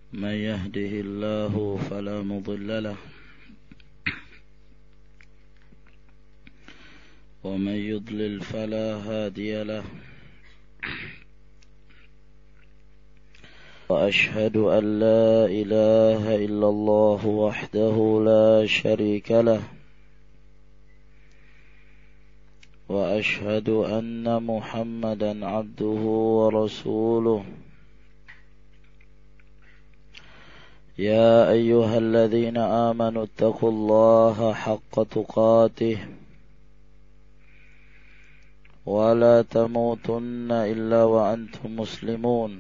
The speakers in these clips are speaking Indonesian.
من يهده الله فلا مضل له ومن يضلل فلا هادي له وأشهد أن لا إله إلا الله وحده لا شريك له وأشهد أن محمدا عبده ورسوله يا أيها الذين آمنوا اتقوا الله حق تقاته ولا تموتن إلا وأنتم مسلمون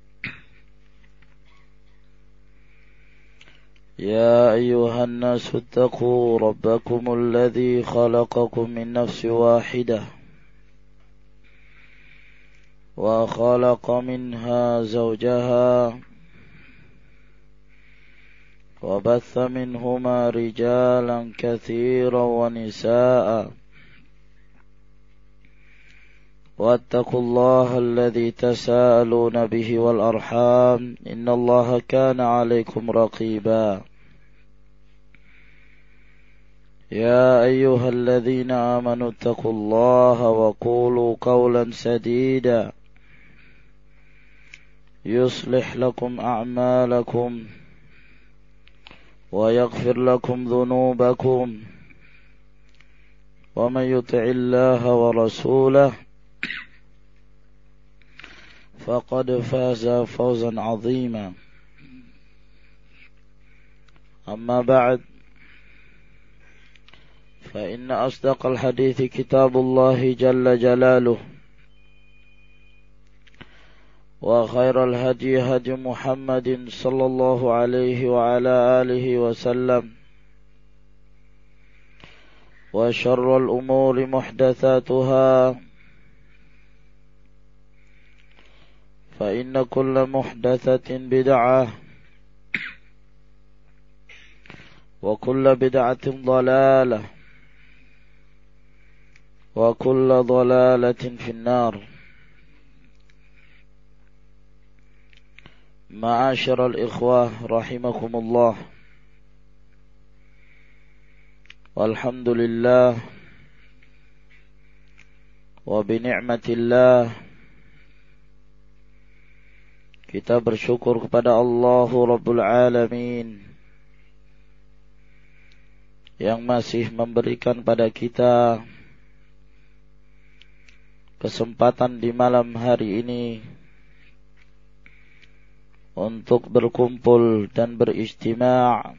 يا أيها الناس اتقوا ربكم الذي خلقكم من نفس واحدة وخلق منها زوجها وبث منهما رجالا كثيرا ونساء واتقوا الله الذي تساءلون به والأرحام إن الله كان عليكم رقيبا يا أيها الذين آمنوا اتقوا الله وقولوا قولا سديدا يصلح لكم أعمالكم ويغفر لكم ذنوبكم ومن يطع الله ورسوله فقد فاز فوزا عظيما أما بعد فإن أصدق الحديث كتاب الله جل جلاله وخير الهدي هدي محمد صلى الله عليه وعلى آله وسلم وشر الأمور محدثاتها فإن كل محدثة بدعة وكل بدعة ضلالة وكل ضلالة في النار. معاشر الإخوة رحمكم الله، والحمد لله وبنعمة الله, kita bersyukur kepada Allah Rabbul Alamin yang masih memberikan pada kita kesempatan di malam hari ini untuk berkumpul dan berijtima'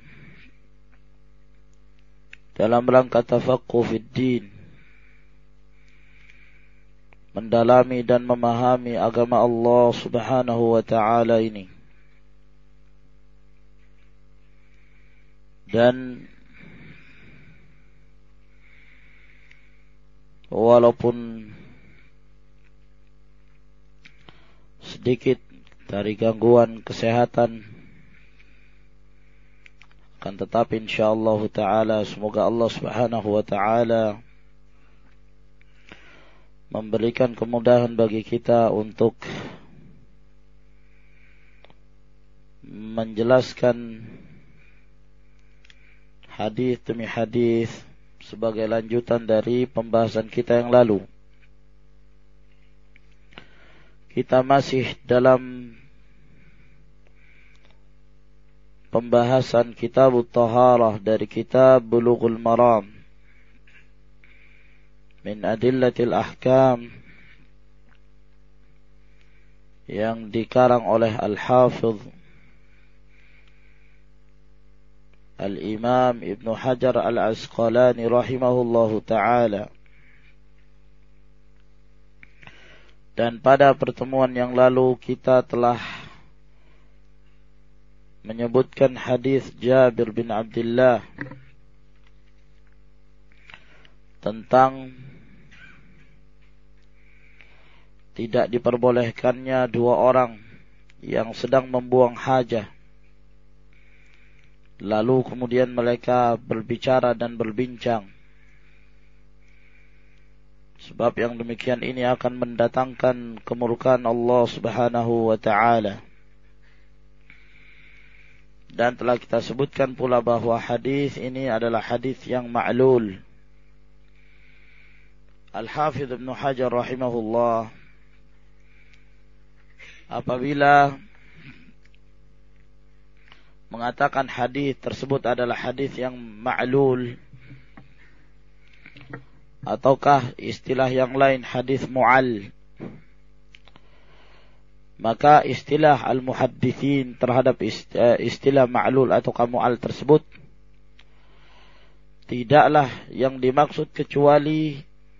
dalam rangka tafaqquh fid din, mendalami dan memahami agama Allah Subhanahu wa ta'ala ini. Dan walaupun sedikit dari gangguan kesehatan, akan tetapi insyaallah ta'ala semoga Allah Subhanahu wa ta'ala memberikan kemudahan bagi kita untuk menjelaskan hadis demi hadis sebagai lanjutan dari pembahasan kita yang lalu. Kita masih dalam pembahasan kitab Taharah dari kitab Bulughul Maram min Adillatil Ahkam yang dikarang oleh Al-Hafidh Al-Imam Ibn Hajar Al-Asqalani rahimahullahu ta'ala. Dan pada pertemuan yang lalu kita telah menyebutkan hadis Jabir bin Abdullah tentang tidak diperbolehkannya dua orang yang sedang membuang hajah, lalu kemudian mereka berbicara dan berbincang. Sebab yang demikian ini akan mendatangkan kemurkaan Allah Subhanahu wa ta'ala. Dan telah kita sebutkan pula bahwa hadis ini adalah hadis yang ma'lul. Al-Hafidh Ibn Hajar rahimahullah, apabila mengatakan hadis tersebut adalah hadis yang ma'lul, ataukah istilah yang lain hadis mu'al, maka istilah al-muhaddithin terhadap istilah ma'lul ataukah mu'al tersebut tidaklah yang dimaksud kecuali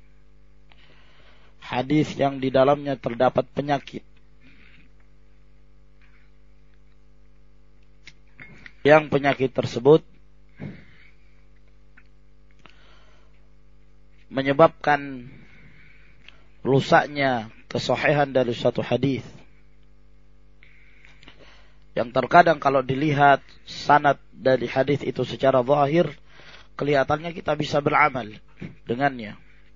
hadis yang di dalamnya terdapat penyakit, yang penyakit tersebut menyebabkan rusaknya kesahihan dari suatu hadis. Yang terkadang kalau dilihat sanad dari hadis itu secara zahir, kelihatannya kita bisa beramal dengannya.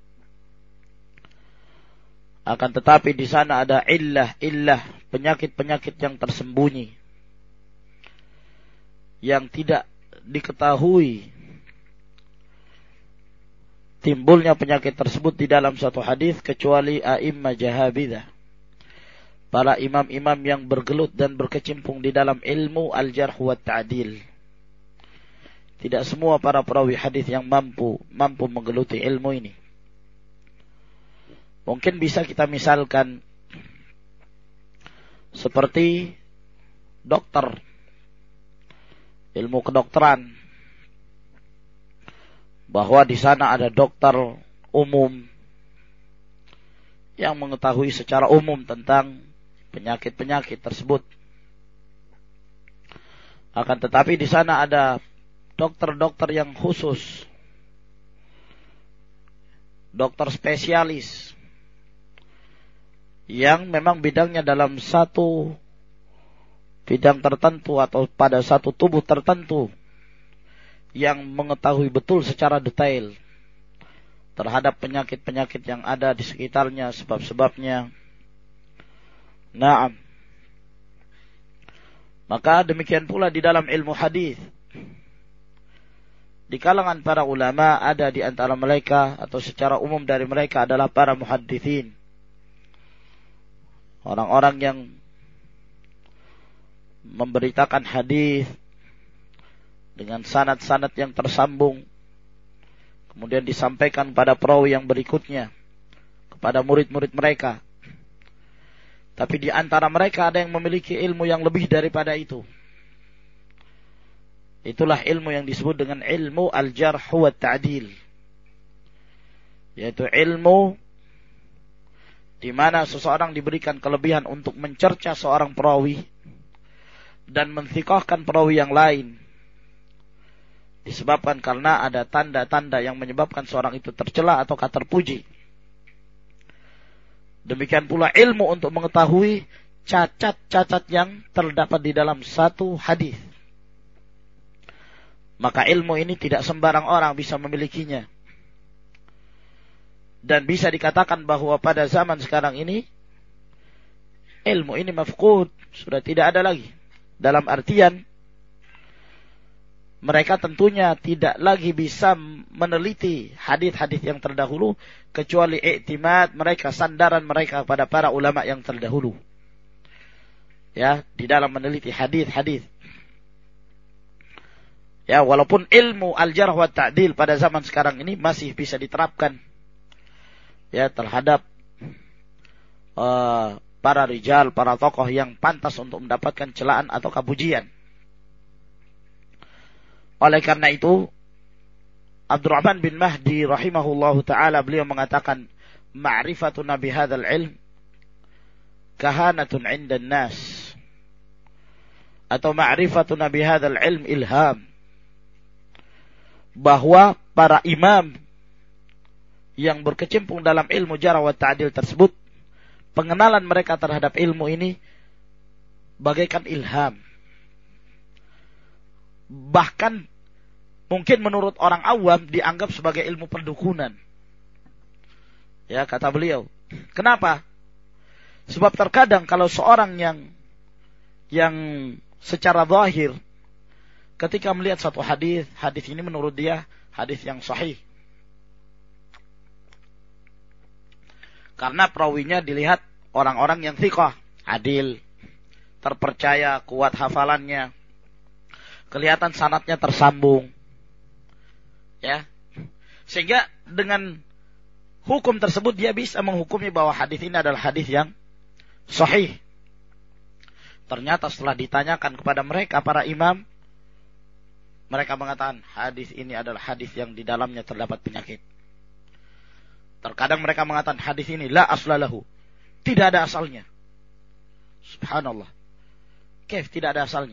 Akan tetapi di sana ada illah, penyakit-penyakit yang tersembunyi, yang tidak diketahui timbulnya penyakit tersebut di dalam satu hadis kecuali a'immah jahabidah, para imam-imam yang bergelut dan berkecimpung di dalam ilmu al-jarh wa ta'dil. Tidak semua para perawi hadis yang mampu menggeluti ilmu ini. Mungkin bisa kita misalkan seperti dokter, ilmu kedokteran, bahwa di sana ada dokter umum yang mengetahui secara umum tentang penyakit-penyakit tersebut. Akan tetapi di sana ada dokter-dokter yang khusus, dokter spesialis, yang memang bidangnya dalam satu bidang tertentu atau pada satu tubuh tertentu, yang mengetahui betul secara detail terhadap penyakit-penyakit yang ada di sekitarnya, sebab-sebabnya. Naam. Maka demikian pula di dalam ilmu hadis. Di kalangan para ulama ada di antara mereka atau secara umum dari mereka adalah para muhaddithin. Orang-orang yang memberitakan hadis dengan sanad-sanad yang tersambung, kemudian disampaikan pada perawi yang berikutnya kepada murid-murid mereka. Tapi di antara mereka ada yang memiliki ilmu yang lebih daripada itu. Itulah ilmu yang disebut dengan ilmu al-jarh wa ta'dil, yaitu ilmu di mana seseorang diberikan kelebihan untuk mencerca seorang perawi dan menthikahkan perawi yang lain, disebabkan karena ada tanda-tanda yang menyebabkan seorang itu tercela atau terpuji. Demikian pula ilmu untuk mengetahui cacat-cacat yang terdapat di dalam satu hadis. Maka ilmu ini tidak sembarang orang bisa memilikinya. Dan bisa dikatakan bahwa pada zaman sekarang ini ilmu ini mafqud, sudah tidak ada lagi. Dalam artian mereka tentunya tidak lagi bisa meneliti hadis-hadis yang terdahulu kecuali i'timad mereka, sandaran mereka pada para ulama yang terdahulu. Ya, di dalam meneliti hadis-hadis. Ya, walaupun ilmu al-jarh wa ta'dil pada zaman sekarang ini masih bisa diterapkan ya terhadap para rijal, para tokoh yang pantas untuk mendapatkan celaan atau pujian. Oleh karena itu, Abdurrahman bin Mahdi rahimahullahu ta'ala beliau mengatakan, ma'rifatuna bihadzal ilm kahanatun 'inda an-nas, atau ma'rifatuna bihadzal ilm ilham, bahwa para imam yang berkecimpung dalam ilmu jarh wa ta'dil tersebut, pengenalan mereka terhadap ilmu ini bagaikan ilham. Bahkan mungkin menurut orang awam dianggap sebagai ilmu perdukunan. Ya, kata beliau. Kenapa? Sebab terkadang kalau seorang yang secara zahir ketika melihat satu hadis, hadis ini menurut dia hadis yang sahih. Karena perawinya dilihat orang-orang yang thiqah, adil, terpercaya, kuat hafalannya. Kelihatan sanadnya tersambung. Ya. Sehingga dengan hukum tersebut dia bisa menghukumi bahwa hadis ini adalah hadis yang sahih. Ternyata setelah ditanyakan kepada mereka para imam, mereka mengatakan hadis ini adalah hadis yang di dalamnya terdapat penyakit. Terkadang mereka mengatakan hadis ini la aslalahu, tidak ada asalnya. Subhanallah. Kaif tidak ada asalnya?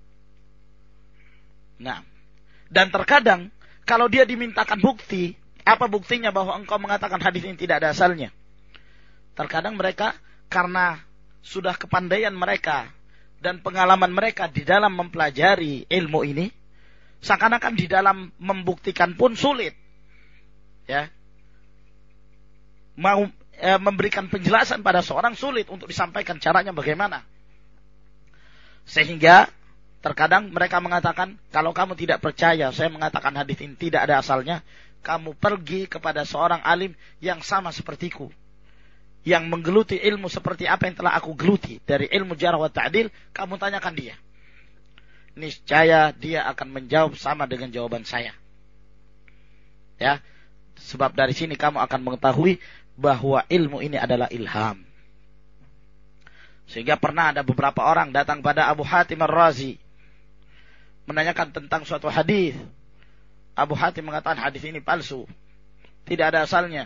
Nah, dan terkadang kalau dia dimintakan bukti, apa buktinya bahwa engkau mengatakan hadis ini tidak ada asalnya? Terkadang mereka karena sudah kepandaian mereka dan pengalaman mereka di dalam mempelajari ilmu ini, seakan-akan di dalam membuktikan pun sulit. Ya. Mau memberikan penjelasan pada seorang sulit untuk disampaikan caranya bagaimana. Sehingga terkadang mereka mengatakan, kalau kamu tidak percaya saya mengatakan hadis ini tidak ada asalnya, kamu pergi kepada seorang alim yang sama sepertiku, yang menggeluti ilmu seperti apa yang telah aku geluti dari ilmu jarh wa ta'dil, kamu tanyakan dia. Niscaya dia akan menjawab sama dengan jawaban saya. Ya, sebab dari sini kamu akan mengetahui bahwa ilmu ini adalah ilham. Sehingga pernah ada beberapa orang datang pada Abu Hatim Ar-Razi menanyakan tentang suatu hadis. Abu Hatim mengatakan hadis ini palsu, tidak ada asalnya.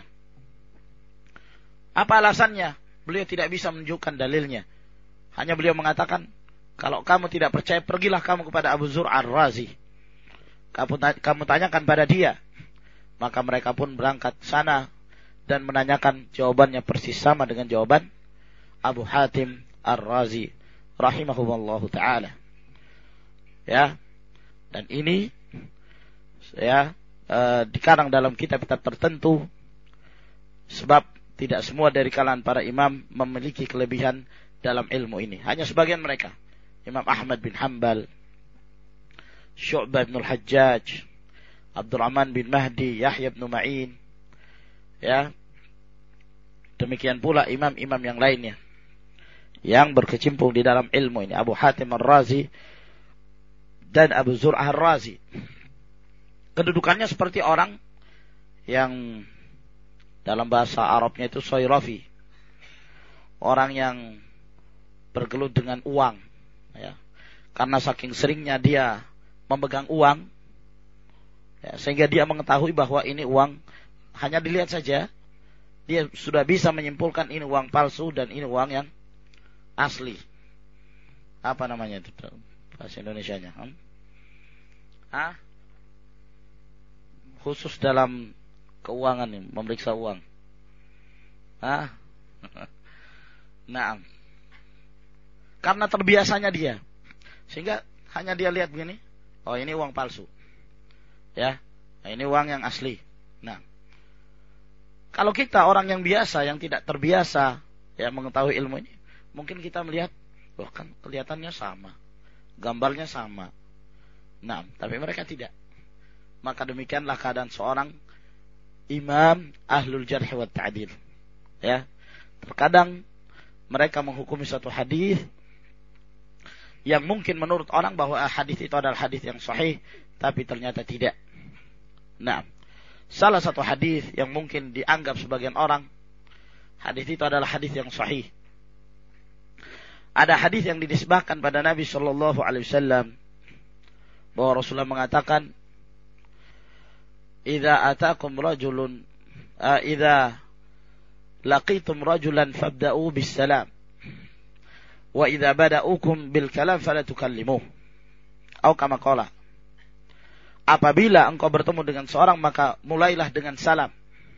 Apa alasannya? Beliau tidak bisa menunjukkan dalilnya. Hanya beliau mengatakan, kalau kamu tidak percaya, pergilah kamu kepada Abu Zur' Ar-Razi. Kamu tanyakan pada dia. Maka mereka pun berangkat sana dan menanyakan, jawabannya persis sama dengan jawaban Abu Hatim Ar-Razi rahimahullahu ta'ala. Ya. Dan ini ya dikarang dalam kitab-kitab tertentu, sebab tidak semua dari kalangan para imam memiliki kelebihan dalam ilmu ini. Hanya sebagian mereka. Imam Ahmad bin Hanbal, Syu'bah bin Al-Hajjaj, Abdurrahman bin Mahdi, Yahya bin Ma'in. Ya. Demikian pula imam-imam yang lainnya yang berkecimpung di dalam ilmu ini. Abu Hatim Ar-Razi dan Abu Zur' Ar-Razi. Kedudukannya seperti orang yang dalam bahasa Arabnya itu soyrafi, orang yang bergelut dengan uang, ya. Karena saking seringnya dia memegang uang, ya, sehingga dia mengetahui bahwa ini uang, hanya dilihat saja dia sudah bisa menyimpulkan ini uang palsu dan ini uang yang asli. Apa namanya itu bahasa Indonesianya? Khusus dalam keuangan nih, memeriksa uang. Nah, karena terbiasanya dia, sehingga hanya dia lihat begini, oh ini uang palsu, ya, nah, ini uang yang asli. Nah, kalau kita orang yang biasa, yang tidak terbiasa, ya mengetahui ilmu ini, mungkin kita melihat, wah kan kelihatannya sama, gambarnya sama. Nah, tapi mereka tidak. Maka demikianlah keadaan seorang imam ahlul jarh wa ta'dil. Ya. Terkadang mereka menghukumi satu hadis yang mungkin menurut orang bahwa hadis itu adalah hadis yang sahih, tapi ternyata tidak. Nah, salah satu hadis yang mungkin dianggap sebagian orang hadis itu adalah hadis yang sahih. Ada hadis yang dinisbahkan pada Nabi sallallahu alaihi wasallam bahwa Rasulullah mengatakan, idza laqitum rajulan fabda'u bis salam wa idza bada'ukum bil kalam fala tukallimuh. Atau kama qala, apabila engkau bertemu dengan seorang maka mulailah dengan salam,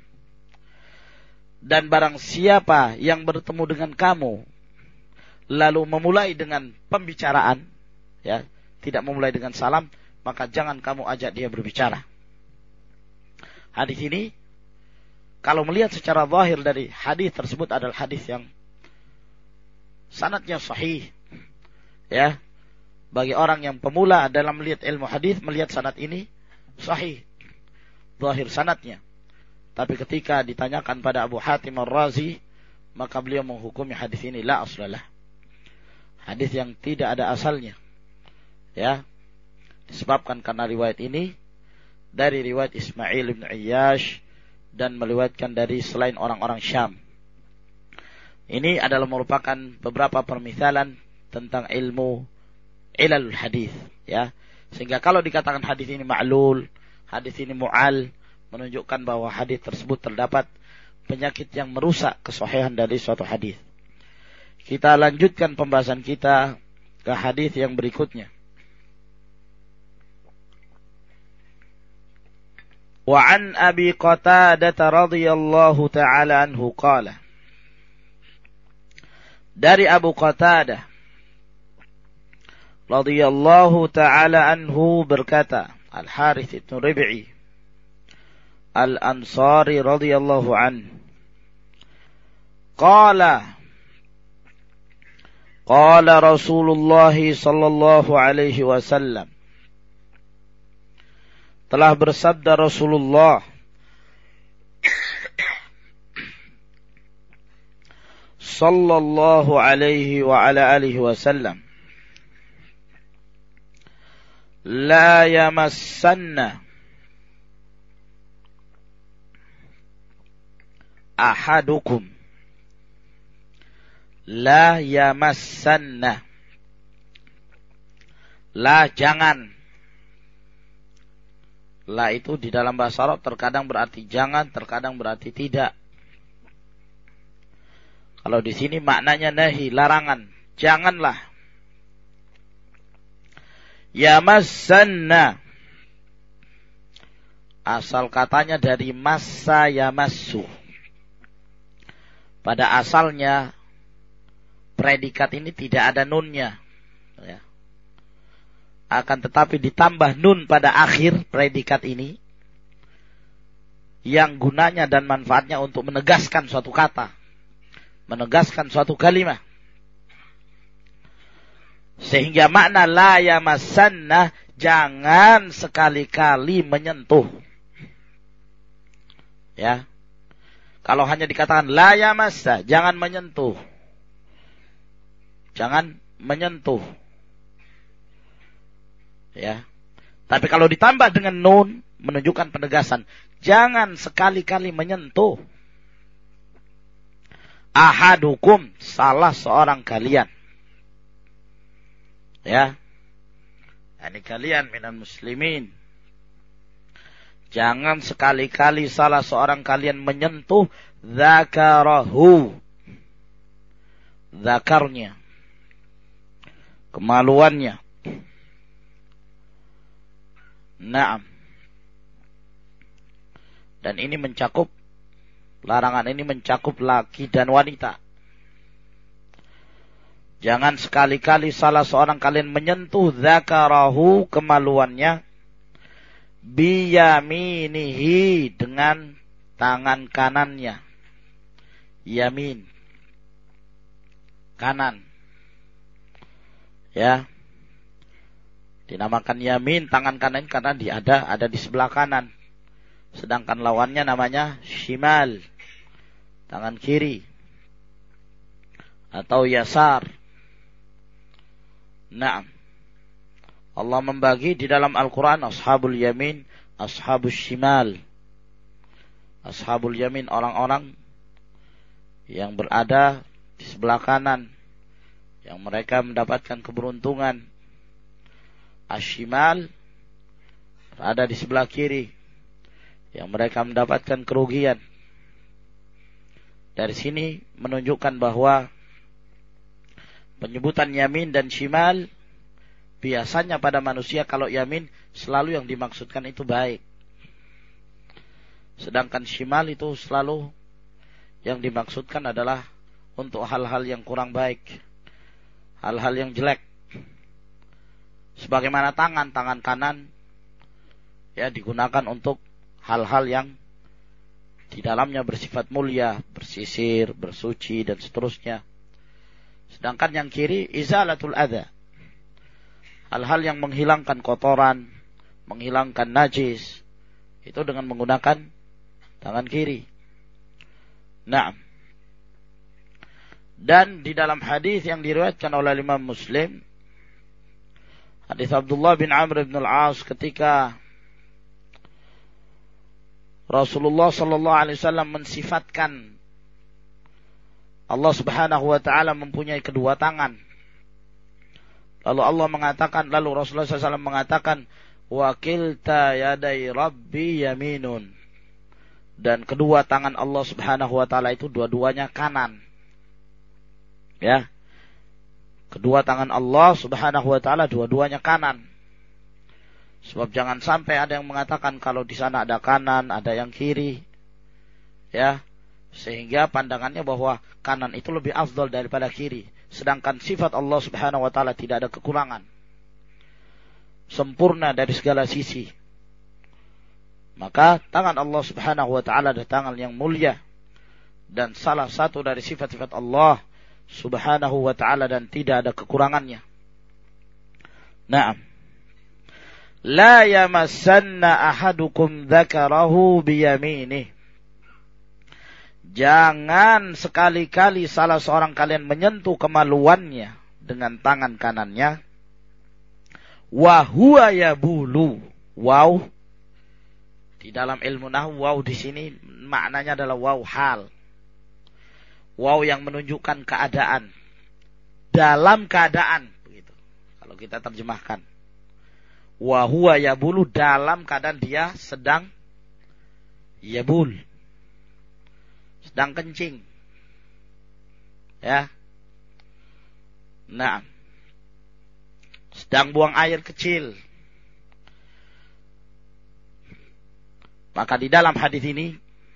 dan barang siapa yang bertemu dengan kamu lalu memulai dengan pembicaraan, ya, tidak memulai dengan salam, maka jangan kamu ajak dia berbicara. Hadis ini kalau melihat secara zahir dari hadis tersebut adalah hadis yang sanadnya sahih, ya, bagi orang yang pemula dalam melihat ilmu hadis, melihat sanad ini sahih, zahir sanadnya. Tapi ketika ditanyakan pada Abu Hatim Ar-Razi, maka beliau menghukumi hadis ini la aslalah, hadis yang tidak ada asalnya. Ya, disebabkan karena riwayat ini dari riwayat Ismail bin Ayyash dan meriwayatkan dari selain orang-orang Syam. Ini adalah merupakan beberapa permisalan tentang ilmu ilalul hadis, ya. Sehingga kalau dikatakan hadis ini ma'lul, hadis ini mu'al, menunjukkan bahwa hadis tersebut terdapat penyakit yang merusak kesahihan dari suatu hadis. Kita lanjutkan pembahasan kita ke hadis yang berikutnya. Wa an Abi Qatadah radhiyallahu ta'ala anhu qala. Dari Abu Qatadah radhiyallahu ta'ala anhu berkata, Al-Harith ibn Rib'i Al-Ansari radhiyallahu anhu, qala Rasulullah sallallahu alaihi wasallam, telah bersabda Rasulullah sallallahu alaihi wa ala alihi wasallam, la yamassanna ahadukum, la yamassanna, la jangan. La itu di dalam bahasa Arab terkadang berarti jangan, terkadang berarti tidak. Kalau di sini maknanya nahi, larangan, janganlah. Yamassanna, asal katanya dari massa yamassu. Pada asalnya predikat ini tidak ada nunnya, ya. Akan tetapi ditambah nun pada akhir predikat ini, yang gunanya dan manfaatnya untuk menegaskan suatu kata, menegaskan suatu kalimat. Sehingga makna la yamassanna, jangan sekali-kali menyentuh. Ya. Kalau hanya dikatakan la yamassa, jangan menyentuh. Jangan menyentuh. Ya. Tapi kalau ditambah dengan nun, menunjukkan penegasan. Jangan sekali-kali menyentuh. Ahadukum, salah seorang kalian. Ya. Ini kalian minal muslimin. Jangan sekali-kali salah seorang kalian menyentuh zakarahu, zakarnya, kemaluannya. Naam. Dan ini mencakup, larangan ini mencakup laki dan wanita. Jangan sekali-kali salah seorang kalian menyentuh zakarahu, kemaluannya, biyaminihi, dengan tangan kanannya. Yamin, kanan. Ya. Dinamakan yamin, tangan kanan, karena ada di sebelah kanan. Sedangkan lawannya namanya shimal, tangan kiri. Atau yasar. Naam. Allah membagi di dalam Al-Quran ashabul yamin, ashabul shimal. Ashabul yamin, orang-orang yang berada di sebelah kanan, yang mereka mendapatkan keberuntungan. Ashimal, berada di sebelah kiri, yang mereka mendapatkan kerugian. Dari sini menunjukkan bahwa penyebutan yamin dan shimal, biasanya pada manusia kalau yamin selalu yang dimaksudkan itu baik. Sedangkan shimal itu selalu yang dimaksudkan adalah untuk hal-hal yang kurang baik, hal-hal yang jelek. Sebagaimana tangan kanan ya digunakan untuk hal-hal yang di dalamnya bersifat mulia, bersisir, bersuci dan seterusnya. Sedangkan yang kiri izalatul adza, hal-hal yang menghilangkan kotoran, menghilangkan najis, itu dengan menggunakan tangan kiri. Nah, dan di dalam hadis yang diriwayatkan oleh Imam Muslim, hadis Abdullah bin Amr bin Al-As ketika Rasulullah sallallahu alaihi wasallam mensifatkan Allah Subhanahu wa taala mempunyai kedua tangan. Lalu Allah mengatakan, lalu Rasulullah SAW mengatakan, wa kilta yadai rabbi yaminun. Dan kedua tangan Allah Subhanahu wa taala itu dua-duanya kanan. Ya. Kedua tangan Allah Subhanahu wa taala dua-duanya kanan. Sebab jangan sampai ada yang mengatakan kalau di sana ada kanan, ada yang kiri. Ya. Sehingga pandangannya bahwa kanan itu lebih afdal daripada kiri. Sedangkan sifat Allah Subhanahu wa taala tidak ada kekurangan. Sempurna dari segala sisi. Maka tangan Allah Subhanahu wa taala adalah tangan yang mulia. Dan salah satu dari sifat-sifat Allah Subhanahu wa taala dan tidak ada kekurangannya. Naam. La yamassanna ahadukum dzakarahu biyaminih. Jangan sekali-kali salah seorang kalian menyentuh kemaluannya dengan tangan kanannya. Wa huwa yabulu. Waw. Di dalam ilmu nahwu waw di sini maknanya adalah waw hal. Waw yang menunjukkan keadaan. Dalam keadaan, begitu. Kalau kita terjemahkan. Wa huwa yabulu, dalam keadaan dia sedang yabul. Sedang kencing. Ya. Nah. Sedang buang air kecil. Maka di dalam hadis ini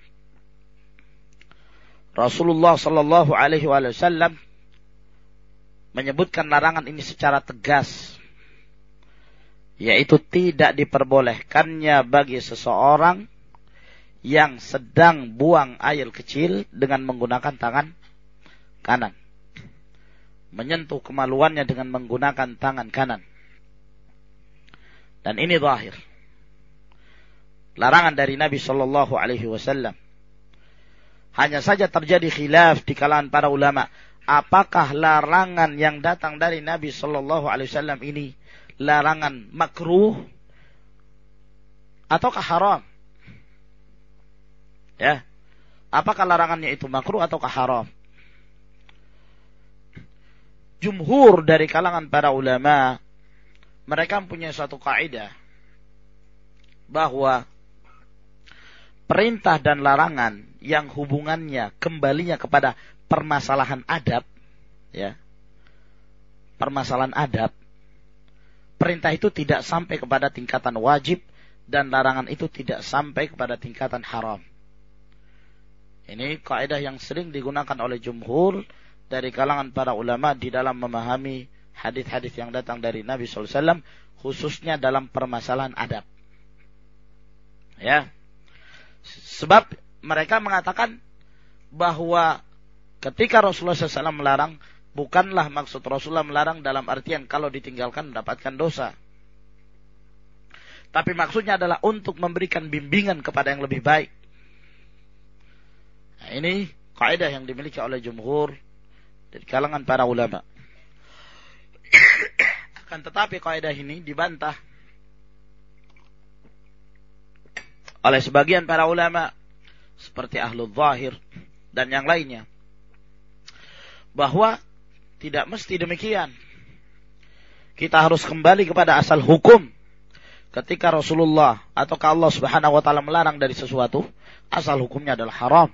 Rasulullah sallallahu alaihi wasallam menyebutkan larangan ini secara tegas. Yaitu tidak diperbolehkannya bagi seseorang yang sedang buang air kecil dengan menggunakan tangan kanan. Menyentuh kemaluannya dengan menggunakan tangan kanan. Dan ini zahir. Larangan dari Nabi sallallahu alaihi wasallam. Hanya saja terjadi khilaf di kalangan para ulama. Apakah larangan yang datang dari Nabi sallallahu alaihi wasallam ini larangan makruh ataukah haram? Ya. Apakah larangannya itu makruh ataukah haram? Jumhur dari kalangan para ulama mereka mempunyai suatu kaidah bahwa perintah dan larangan yang hubungannya kembalinya kepada permasalahan adab, ya. Permasalahan adab. Perintah itu tidak sampai kepada tingkatan wajib dan larangan itu tidak sampai kepada tingkatan haram. Ini kaidah yang sering digunakan oleh jumhur dari kalangan para ulama di dalam memahami hadis-hadis yang datang dari Nabi SAW, khususnya dalam permasalahan adab. Ya. Sebab mereka mengatakan bahwa ketika Rasulullah SAW melarang, bukanlah maksud Rasulullah melarang dalam artian kalau ditinggalkan mendapatkan dosa. Tapi maksudnya adalah untuk memberikan bimbingan kepada yang lebih baik. Nah, ini kaidah yang dimiliki oleh jumhur dari kalangan para ulama. Akan tetapi kaidah ini dibantah oleh sebagian para ulama seperti Ahlul Zahir dan yang lainnya, bahwa tidak mesti demikian. Kita harus kembali kepada asal hukum. Ketika Rasulullah atau Allah Subhanahu wa taala melarang dari sesuatu, asal hukumnya adalah haram.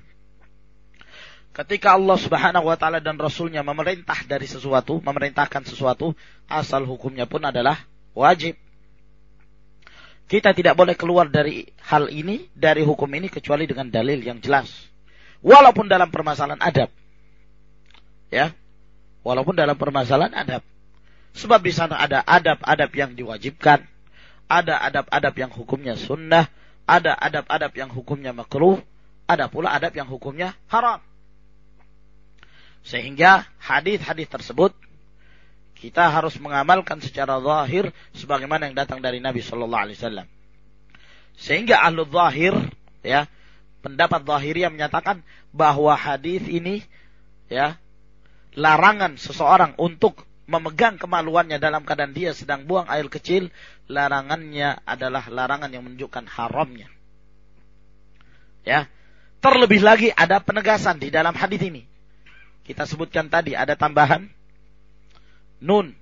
Ketika Allah Subhanahu wa taala dan Rasulnya memerintah dari sesuatu, memerintahkan sesuatu, asal hukumnya pun adalah wajib. Kita tidak boleh keluar dari hal ini, dari hukum ini, kecuali dengan dalil yang jelas. Walaupun dalam permasalahan adab. Ya. Walaupun dalam permasalahan adab. Sebab di sana ada adab-adab yang diwajibkan. Ada adab-adab yang hukumnya sunnah. Ada adab-adab yang hukumnya makruh. Ada pula adab yang hukumnya haram. Sehingga hadis-hadis tersebut Kita harus mengamalkan secara zahir sebagaimana yang datang dari Nabi sallallahu alaihi wasallam. Sehingga ahlu zahir, ya, pendapat zahiriyah menyatakan bahwa hadis ini, ya, larangan seseorang untuk memegang kemaluannya dalam keadaan dia sedang buang air kecil, larangannya adalah larangan yang menunjukkan haramnya. Ya. Terlebih lagi ada penegasan di dalam hadis ini. Kita sebutkan tadi ada tambahan nun.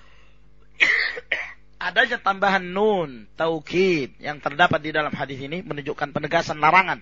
Adanya tambahan nun taukid yang terdapat di dalam hadis ini menunjukkan penegasan larangan.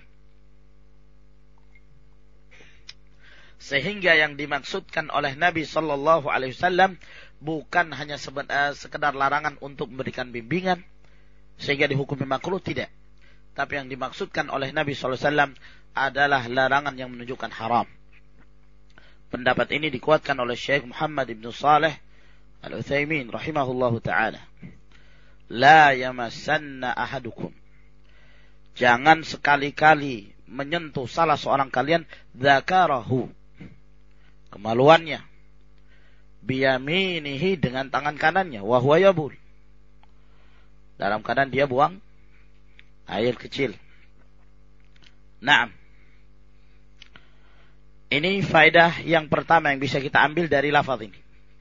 Sehingga yang dimaksudkan oleh Nabi sallallahu alaihi wasallam bukan hanya sekedar larangan untuk memberikan bimbingan sehingga dihukumi makruh, tidak. Tapi yang dimaksudkan oleh Nabi sallallahu alaihi wasallam adalah larangan yang menunjukkan haram. Pendapat ini dikuatkan oleh Syekh Muhammad ibn Saleh Al-Utsaimin rahimahullahu taala. La yamassanna ahadukum. Jangan sekali-kali menyentuh salah seorang kalian dzakarahu, kemaluannya, biyaminihi, dengan tangan kanannya, wa huwa yabul, dalam keadaan dia buang air kecil. Naam. Ini faedah yang pertama yang bisa kita ambil dari lafaz ini.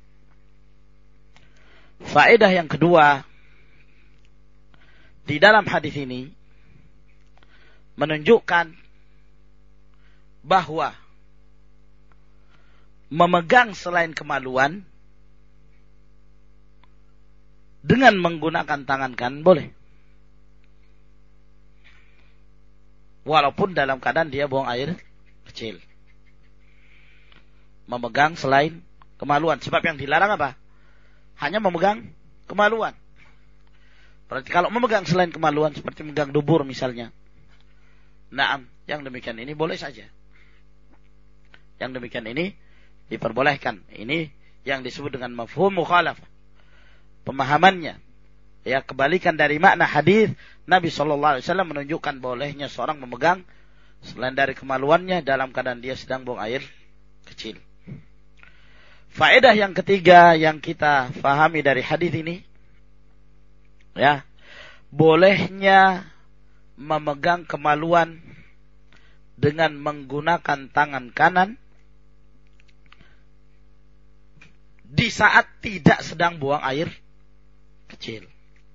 Faedah yang kedua, di dalam hadis ini menunjukkan bahwa memegang selain kemaluan dengan menggunakan tangan kanan boleh. Walaupun dalam keadaan dia buang air kecil. Memegang selain kemaluan. Sebab yang dilarang apa? Hanya memegang kemaluan. Berarti kalau memegang selain kemaluan, seperti memegang dubur misalnya. Naam, yang demikian ini boleh saja. Yang demikian ini diperbolehkan. Ini yang disebut dengan mafhum mukhalafah. Pemahamannya, ya, kebalikan dari makna hadis Nabi sallallahu alaihi wasallam menunjukkan bolehnya seorang memegang selain dari kemaluannya dalam keadaan dia sedang buang air kecil. Faedah yang ketiga yang kita fahami dari hadis ini, ya, bolehnya memegang kemaluan dengan menggunakan tangan kanan di saat tidak sedang buang air kecil.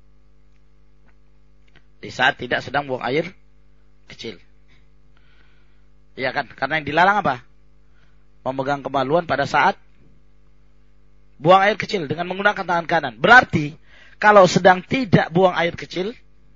Di saat tidak sedang buang air kecil. Iya kan? Karena yang dilarang apa? Memegang kemaluan pada saat buang air kecil dengan menggunakan tangan kanan. Berarti kalau sedang tidak buang air kecil,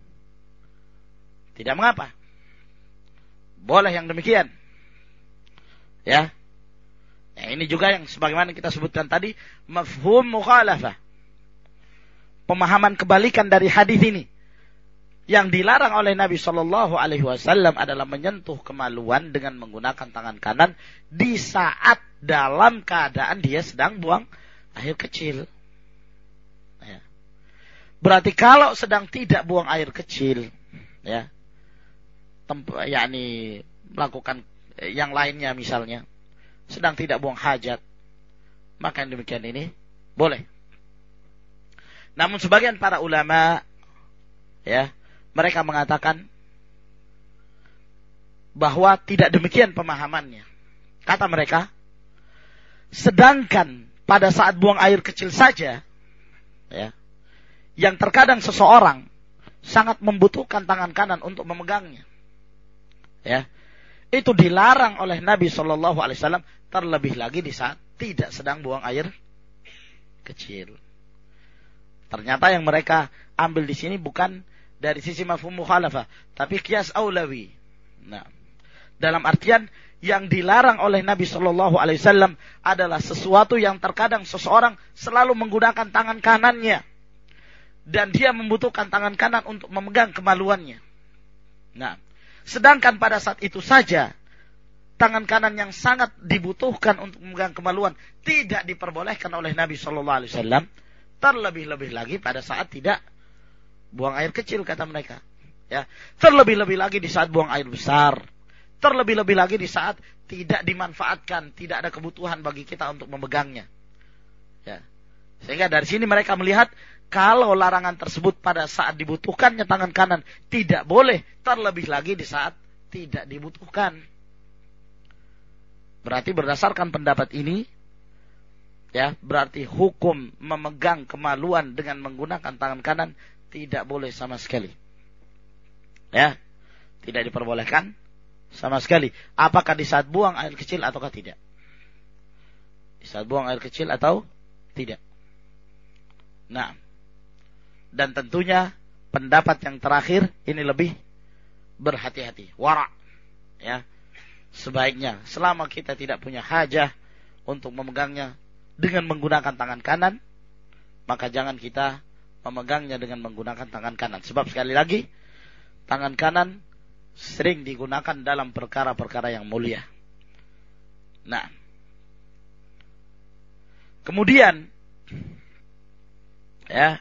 tidak mengapa. Boleh yang demikian. Ya. Nah, ini juga yang sebagaimana kita sebutkan tadi, mafhum mukhalafah. Pemahaman kebalikan dari hadis ini. Yang dilarang oleh Nabi sallallahu alaihi wasallam adalah menyentuh kemaluan dengan menggunakan tangan kanan di saat dalam keadaan dia sedang buang air kecil. Ya. Berarti kalau sedang tidak buang air kecil, ya, yakni melakukan yang lainnya misalnya, sedang tidak buang hajat, maka yang demikian ini boleh. Namun sebagian para ulama, ya, mereka mengatakan bahwa tidak demikian pemahamannya. Kata mereka, sedangkan pada saat buang air kecil saja, ya, yang terkadang seseorang sangat membutuhkan tangan kanan untuk memegangnya, ya, itu dilarang oleh Nabi Shallallahu Alaihi Wasallam, terlebih lagi di saat tidak sedang buang air kecil. Ternyata yang mereka ambil di sini bukan dari sisi mafhum mukhalafah, tapi qiyas aulawi. Nah, dalam artian yang dilarang oleh Nabi Shallallahu Alaihi Wasallam adalah sesuatu yang terkadang seseorang selalu menggunakan tangan kanannya dan dia membutuhkan tangan kanan untuk memegang kemaluannya. Nah, sedangkan pada saat itu saja tangan kanan yang sangat dibutuhkan untuk memegang kemaluan tidak diperbolehkan oleh Nabi Shallallahu Alaihi Wasallam, terlebih-lebih lagi pada saat tidak buang air kecil, kata mereka. Ya, terlebih-lebih lagi di saat buang air besar. Terlebih-lebih lagi di saat tidak dimanfaatkan, tidak ada kebutuhan bagi kita untuk memegangnya. Ya. Sehingga dari sini mereka melihat kalau larangan tersebut pada saat dibutuhkannya tangan kanan tidak boleh, terlebih lagi di saat tidak dibutuhkan. Berarti berdasarkan pendapat ini, ya, berarti hukum memegang kemaluan dengan menggunakan tangan kanan tidak boleh sama sekali. Ya, tidak diperbolehkan sama sekali. Apakah di saat buang air kecil ataukah tidak? Di saat buang air kecil atau tidak? Nah, dan tentunya pendapat yang terakhir ini lebih berhati-hati, wara', ya. Sebaiknya selama kita tidak punya hajah untuk memegangnya dengan menggunakan tangan kanan, maka jangan kita memegangnya dengan menggunakan tangan kanan. Sebab sekali lagi, tangan kanan sering digunakan dalam perkara-perkara yang mulia. Nah, kemudian, ya,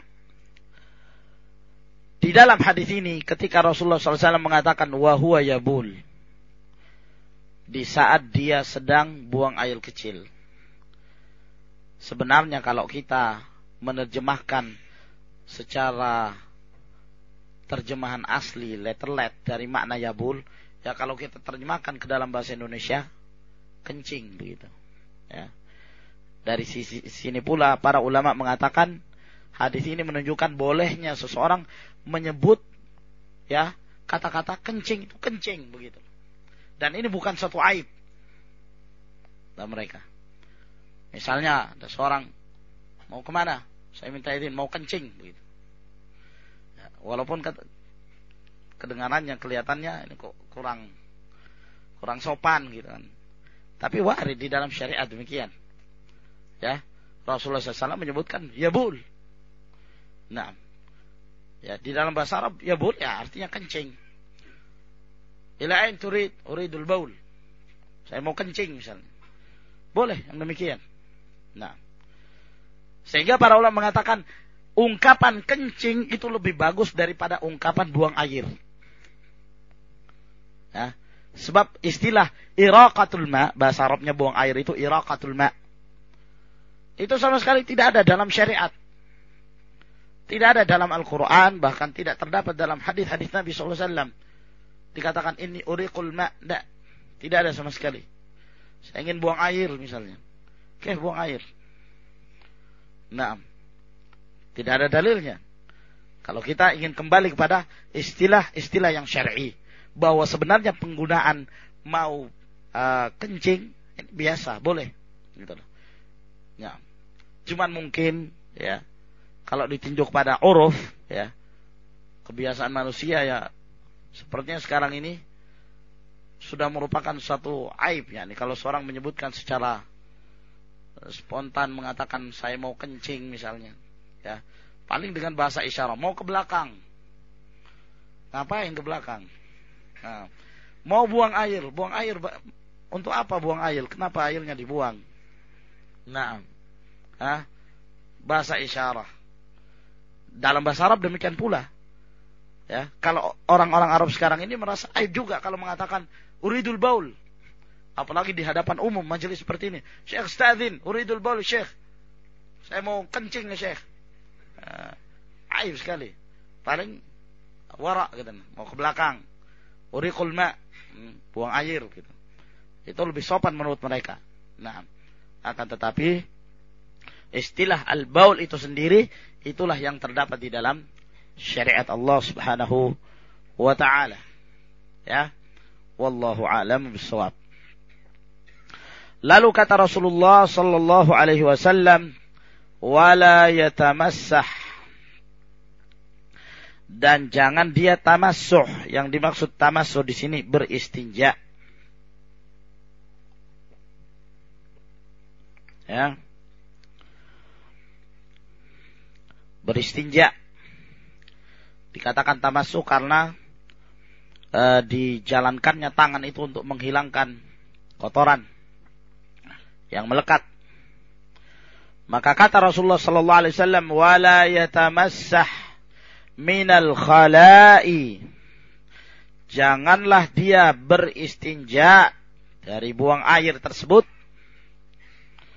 di dalam hadis ini ketika Rasulullah SAW mengatakan wa huwa yabul, di saat dia sedang buang air kecil. Sebenarnya kalau kita menerjemahkan secara terjemahan asli letter-let dari makna yabul, ya kalau kita terjemahkan ke dalam bahasa Indonesia, kencing begitu. Ya. Dari sini pula para ulama mengatakan hadis ini menunjukkan bolehnya seseorang menyebut, ya, kata-kata kencing itu kencing begitu. Dan ini bukan satu aib dalam mereka. Misalnya ada seorang mau kemana? Saya minta izin mau kencing begitu. Ya, walaupun kedengarannya kelihatannya ini kok kurang sopan gitu kan. Tapi warid di dalam syariat demikian. Ya, Rasulullah SAW menyebutkan yabul. Nah, ya di dalam bahasa Arab yabul ya artinya kencing. Ila ain turid, uridul baul. Saya mau kencing misalnya. Boleh yang demikian. Nah, sehingga para ulama mengatakan ungkapan kencing itu lebih bagus daripada ungkapan buang air. Ya, sebab istilah iraqatul ma, bahasa Arabnya buang air itu iraqatul ma. Itu sama sekali tidak ada dalam syariat. Tidak ada dalam Al-Quran, bahkan tidak terdapat dalam hadis-hadis Nabi SAW. Dikatakan ini uriqul ma', tidak ada sama sekali. Saya ingin buang air misalnya. Oke, buang air. Nah, tidak ada dalilnya. Kalau kita ingin kembali kepada istilah-istilah yang syar'i, bahwa sebenarnya penggunaan mau kencing biasa, boleh. Gitu. Ya. Cuman mungkin, ya, kalau ditinjau pada uruf, ya, kebiasaan manusia, ya, sepertinya sekarang ini sudah merupakan suatu aib, ya. Kalau seorang menyebutkan secara spontan mengatakan saya mau kencing misalnya, ya, paling dengan bahasa isyarat, mau ke belakang. Ngapain ke belakang? Nah, mau buang air untuk apa buang air? Kenapa airnya dibuang? Nah, bahasa isyarat. Dalam bahasa Arab demikian pula. Ya, kalau orang-orang Arab sekarang ini merasa aib juga kalau mengatakan uridul baul. Apalagi di hadapan umum majelis seperti ini. Syekh stadzin, uridul baul Syekh. Saya mau kencing ya Syekh. Aib sekali. Paling wara gitu, mau ke belakang. Uriqul ma, buang air gitu. Itu lebih sopan menurut mereka. Nah, akan tetapi istilah al-baul itu sendiri itulah yang terdapat di dalam syariat Allah Subhanahu wa ta'ala. Ya. Wallahu a'lam bishawab. Lalu kata Rasulullah sallallahu alaihi wasallam, wala yatamassah, dan jangan dia tamassuh. Yang dimaksud tamassuh di sini beristinja. Ya. Beristinja. Dikatakan tamassuh karena dijalankannya tangan itu untuk menghilangkan kotoran yang melekat. Maka kata Rasulullah sallallahu alaihi wasallam, wala yatamassah minal khala'i, janganlah dia beristinja dari buang air tersebut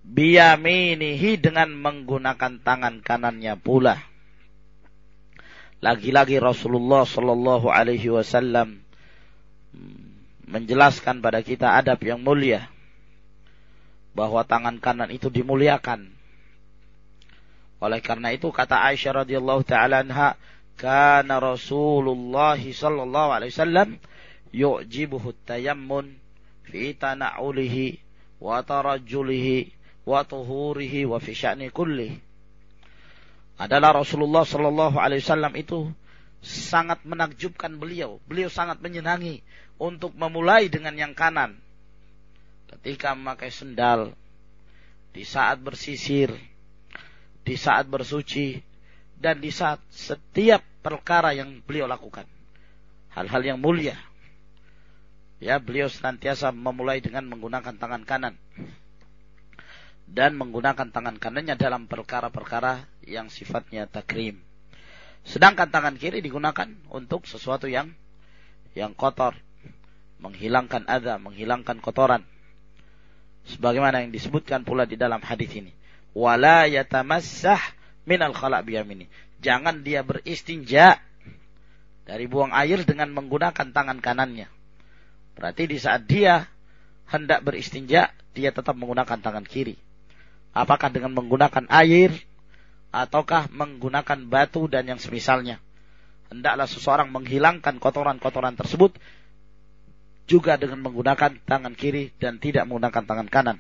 biyaminihi, dengan menggunakan tangan kanannya pula. Lagi-lagi Rasulullah sallallahu alaihi wasallam menjelaskan pada kita adab yang mulia, bahwa tangan kanan itu dimuliakan. Oleh karena itu kata Aisyah radhiyallahu taala anha, kana Rasulullah sallallahu alaihi wasallam yu'jibuhu tayammun fi tana'ulihi wa tarajjulihi wa tuhurihi wa fi sya'ni kulli. Adalah Rasulullah sallallahu alaihi wasallam itu sangat menakjubkan beliau. Beliau sangat menyenangi untuk memulai dengan yang kanan ketika memakai sendal, di saat bersisir, di saat bersuci, dan di saat setiap perkara yang beliau lakukan, hal-hal yang mulia. Ya, beliau senantiasa memulai dengan menggunakan tangan kanan dan menggunakan tangan kanannya dalam perkara-perkara yang sifatnya takrim. Sedangkan tangan kiri digunakan untuk sesuatu yang kotor, menghilangkan adza, menghilangkan kotoran. Sebagaimana yang disebutkan pula di dalam hadis ini, wala yatamassah minal khala' biyamini. Jangan dia beristinja dari buang air dengan menggunakan tangan kanannya. Berarti di saat dia hendak beristinja, dia tetap menggunakan tangan kiri. Apakah dengan menggunakan air ataukah menggunakan batu dan yang semisalnya. Hendaklah seseorang menghilangkan kotoran-kotoran tersebut juga dengan menggunakan tangan kiri dan tidak menggunakan tangan kanan.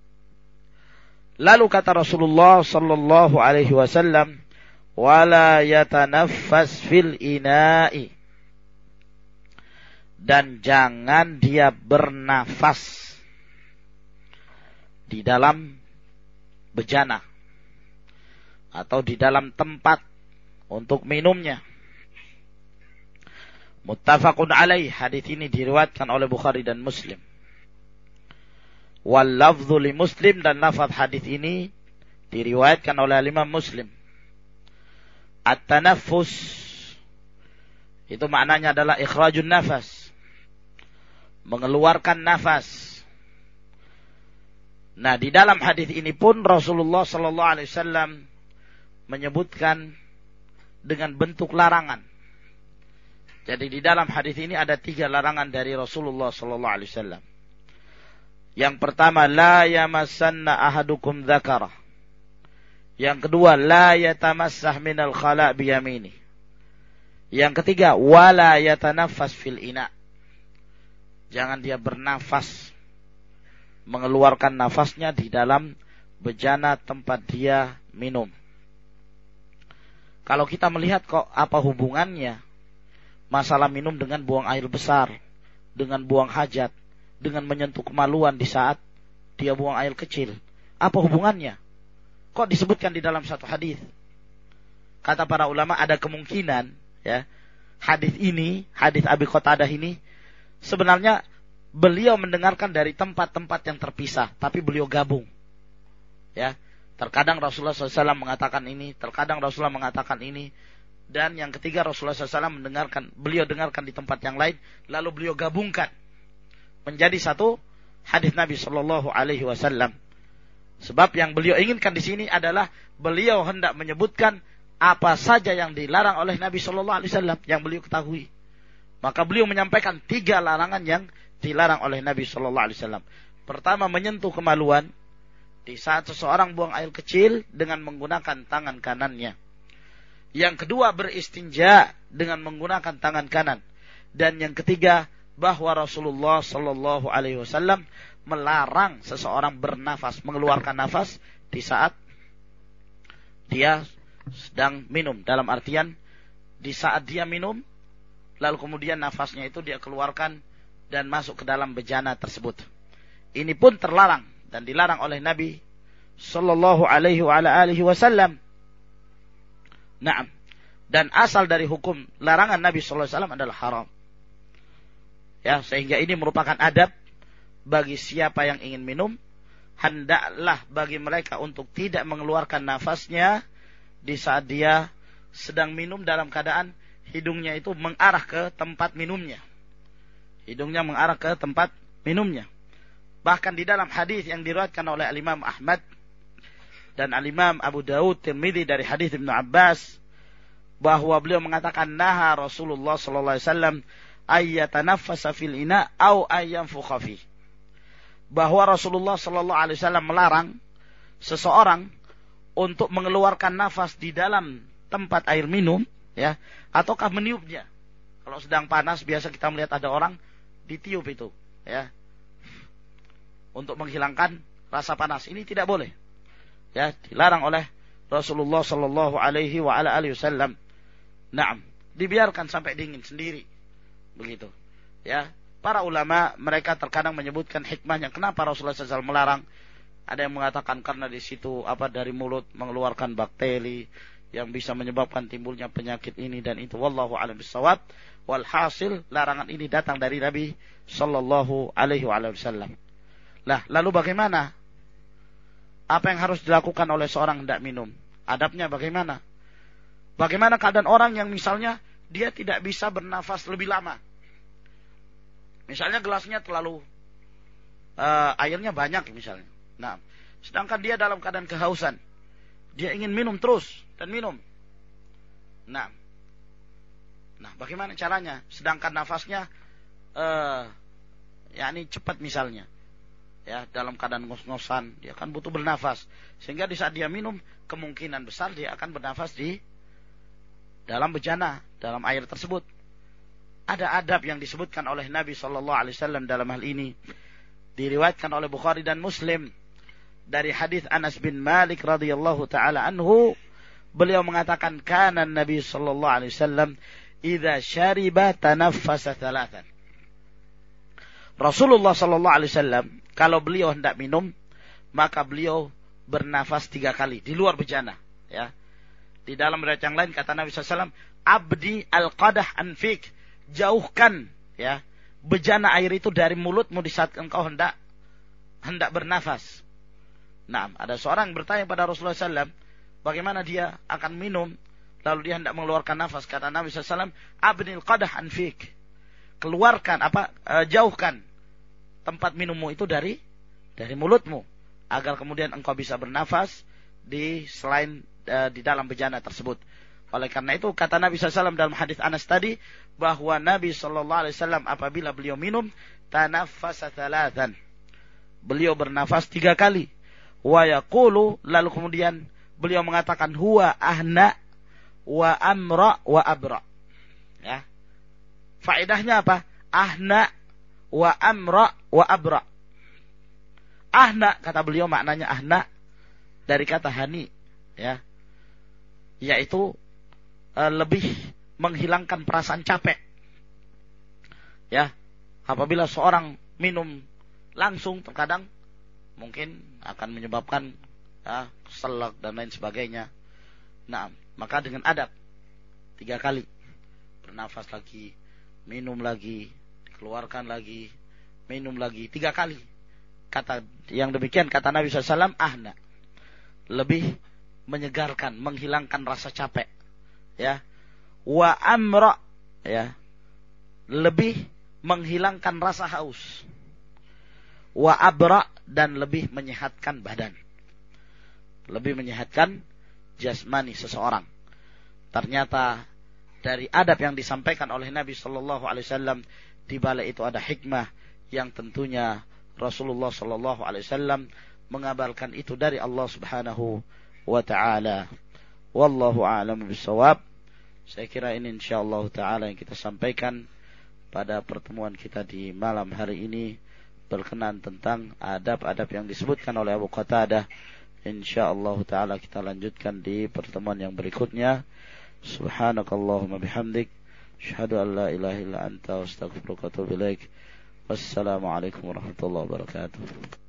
Lalu kata Rasulullah sallallahu alaihi wasallam, wala yatanaffas fil ina'i, dan jangan dia bernafas di dalam bejana atau di dalam tempat untuk minumnya. Muttafaqun alaih. Hadis ini diriwayatkan oleh Bukhari dan Muslim. Wal lafdhu li Muslim, dan lafaz hadis ini diriwayatkan oleh Imam Muslim. At-tanaffus itu maknanya adalah ikhrajun nafas, mengeluarkan nafas. Nah, di dalam hadis ini pun Rasulullah sallallahu alaihi wasallam menyebutkan dengan bentuk larangan. Jadi di dalam hadis ini ada 3 larangan dari Rasulullah sallallahu alaihi wasallam. Yang pertama, la yamassanna ahadukum dzakara. Yang kedua, la yatamassah minal khala' biyamini. Yang ketiga, wala yatanaffas fil ina. Jangan dia bernafas, mengeluarkan nafasnya di dalam bejana tempat dia minum. Kalau kita melihat kok apa hubungannya masalah minum dengan buang air besar, dengan buang hajat, dengan menyentuh kemaluan di saat dia buang air kecil. Apa hubungannya? Kok disebutkan di dalam satu hadis? Kata para ulama ada kemungkinan, ya, hadis ini, hadis Abi Qatadah ini sebenarnya beliau mendengarkan dari tempat-tempat yang terpisah, tapi beliau gabung. Ya, terkadang Rasulullah SAW mengatakan ini, terkadang Rasulullah mengatakan ini, dan yang ketiga Rasulullah SAW beliau dengarkan di tempat yang lain, lalu beliau gabungkan menjadi satu hadis Nabi Shallallahu Alaihi Wasallam. Sebab yang beliau inginkan di sini adalah beliau hendak menyebutkan apa saja yang dilarang oleh Nabi Shallallahu Alaihi Wasallam yang beliau ketahui. Maka beliau menyampaikan 3 larangan yang dilarang oleh Nabi Shallallahu Alaihi Wasallam. Pertama, menyentuh kemaluan di saat seseorang buang air kecil dengan menggunakan tangan kanannya. Yang kedua, beristinja dengan menggunakan tangan kanan. Dan yang ketiga, bahwa Rasulullah Shallallahu Alaihi Wasallam melarang seseorang bernafas, mengeluarkan nafas di saat dia sedang minum. Dalam artian, di saat dia minum, lalu kemudian nafasnya itu dia keluarkan dan masuk ke dalam bejana tersebut. Ini pun terlarang dan dilarang oleh Nabi Sallallahu Alaihi Wasallam. Naam. Dan asal dari hukum larangan Nabi Sallallahu Alaihi Wasallam adalah haram. Ya, sehingga ini merupakan adab bagi siapa yang ingin minum. Hendaklah bagi mereka untuk tidak mengeluarkan nafasnya di saat dia sedang minum dalam keadaan hidungnya itu mengarah ke tempat minumnya. Hidungnya mengarah ke tempat minumnya. Bahkan di dalam hadis yang diriwayatkan oleh Al-Imam Ahmad dan Al-Imam Abu Dawud Tirmidzi dari hadis Ibnu Abbas, bahwa beliau mengatakan naha Rasulullah sallallahu alaihi wasallam ayyatanaffasa fil ina au ayyanfukha fi. Bahwa Rasulullah sallallahu alaihi wasallam melarang seseorang untuk mengeluarkan nafas di dalam tempat air minum, ya, ataukah meniupnya. Kalau sedang panas biasa kita melihat ada orang ditiup itu, ya, untuk menghilangkan rasa panas. Ini tidak boleh. Ya, dilarang oleh Rasulullah sallallahu alaihi wa ala alihi wasallam. Naam, dibiarkan sampai dingin sendiri. Begitu. Ya, para ulama mereka terkadang menyebutkan hikmahnya kenapa Rasulullah SAW melarang. Ada yang mengatakan karena di situ dari mulut mengeluarkan bakteri yang bisa menyebabkan timbulnya penyakit ini dan itu. Wallahu a'lam bissawab. Walhasil larangan ini datang dari Nabi sallallahu alaihi wasallam. Lah, lalu bagaimana? Apa yang harus dilakukan oleh seorang hendak minum? Adabnya bagaimana? Bagaimana keadaan orang yang misalnya dia tidak bisa bernafas lebih lama? Misalnya gelasnya terlalu airnya banyak misalnya. Nah, sedangkan dia dalam keadaan kehausan. Dia ingin minum terus dan minum. Nah, bagaimana caranya? Sedangkan nafasnya yakni cepat misalnya. Ya, dalam keadaan ngos-ngosan, dia akan butuh bernafas. Sehingga di saat dia minum, kemungkinan besar dia akan bernafas di dalam bejana, dalam air tersebut. Ada adab yang disebutkan oleh Nabi sallallahu alaihi wasallam dalam hal ini. Diriwayatkan oleh Bukhari dan Muslim dari hadis Anas bin Malik radhiyallahu taala anhu, beliau mengatakan kana Nabi sallallahu alaihi wasallam idza syariba tanaffasa thalathan. Rasulullah sallallahu alaihi wasallam kalau beliau hendak minum, maka beliau bernafas 3 kali di luar bejana, ya. Di dalam riwayat yang lain kata Nabi SAW, abdi al-qadah anfik, jauhkan, ya, bejana air itu dari mulutmu di saat engkau hendak bernafas. Nah, ada seorang bertanya pada Rasulullah SAW, bagaimana dia akan minum, lalu dia hendak mengeluarkan nafas. Kata Nabi SAW, abdi al-qadah anfik, keluarkan, jauhkan tempat minummu itu dari mulutmu, agar kemudian engkau bisa bernafas di dalam bejana tersebut. Oleh karena itu kata Nabi SAW dalam hadis Anas tadi, bahwa Nabi SAW apabila beliau minum, tanaffasa thalathan, beliau bernafas 3 kali. Wa yaqulu, lalu kemudian beliau mengatakan huwa ahna wa amra wa abra. Ya. Faedahnya apa? Ahna wa amra wa abra. Ahna, kata beliau, maknanya ahna dari kata hani, ya, yaitu lebih menghilangkan perasaan capek. Ya, apabila seorang minum langsung terkadang mungkin akan menyebabkan keselak dan lain sebagainya. Nah, maka dengan adab 3 kali bernafas lagi, minum lagi, keluarkan lagi, minum lagi 3 kali. Kata yang demikian kata Nabi SAW, ahna, lebih menyegarkan, menghilangkan rasa capek, ya. Wa amra, ya, lebih menghilangkan rasa haus. Wa abra, dan lebih menyehatkan badan, lebih menyehatkan jasmani seseorang. Ternyata dari adab yang disampaikan oleh Nabi sallallahu alaihi wasallam, di balik itu ada hikmah yang tentunya Rasulullah sallallahu alaihi wasallam mengabarkan itu dari Allah Subhanahu wa taala. Wallahu a'lam bissawab. Saya kira ini insyaallah taala yang kita sampaikan pada pertemuan kita di malam hari ini berkenaan tentang adab-adab yang disebutkan oleh Abu Qatadah. Insyaallah taala kita lanjutkan di pertemuan yang berikutnya. Subhanakallahumma bihamdik, asyhadu an la ilaha illa anta, astaghfiruka wa atubu ilaik. Wassalamualaikum warahmatullahi wabarakatuh.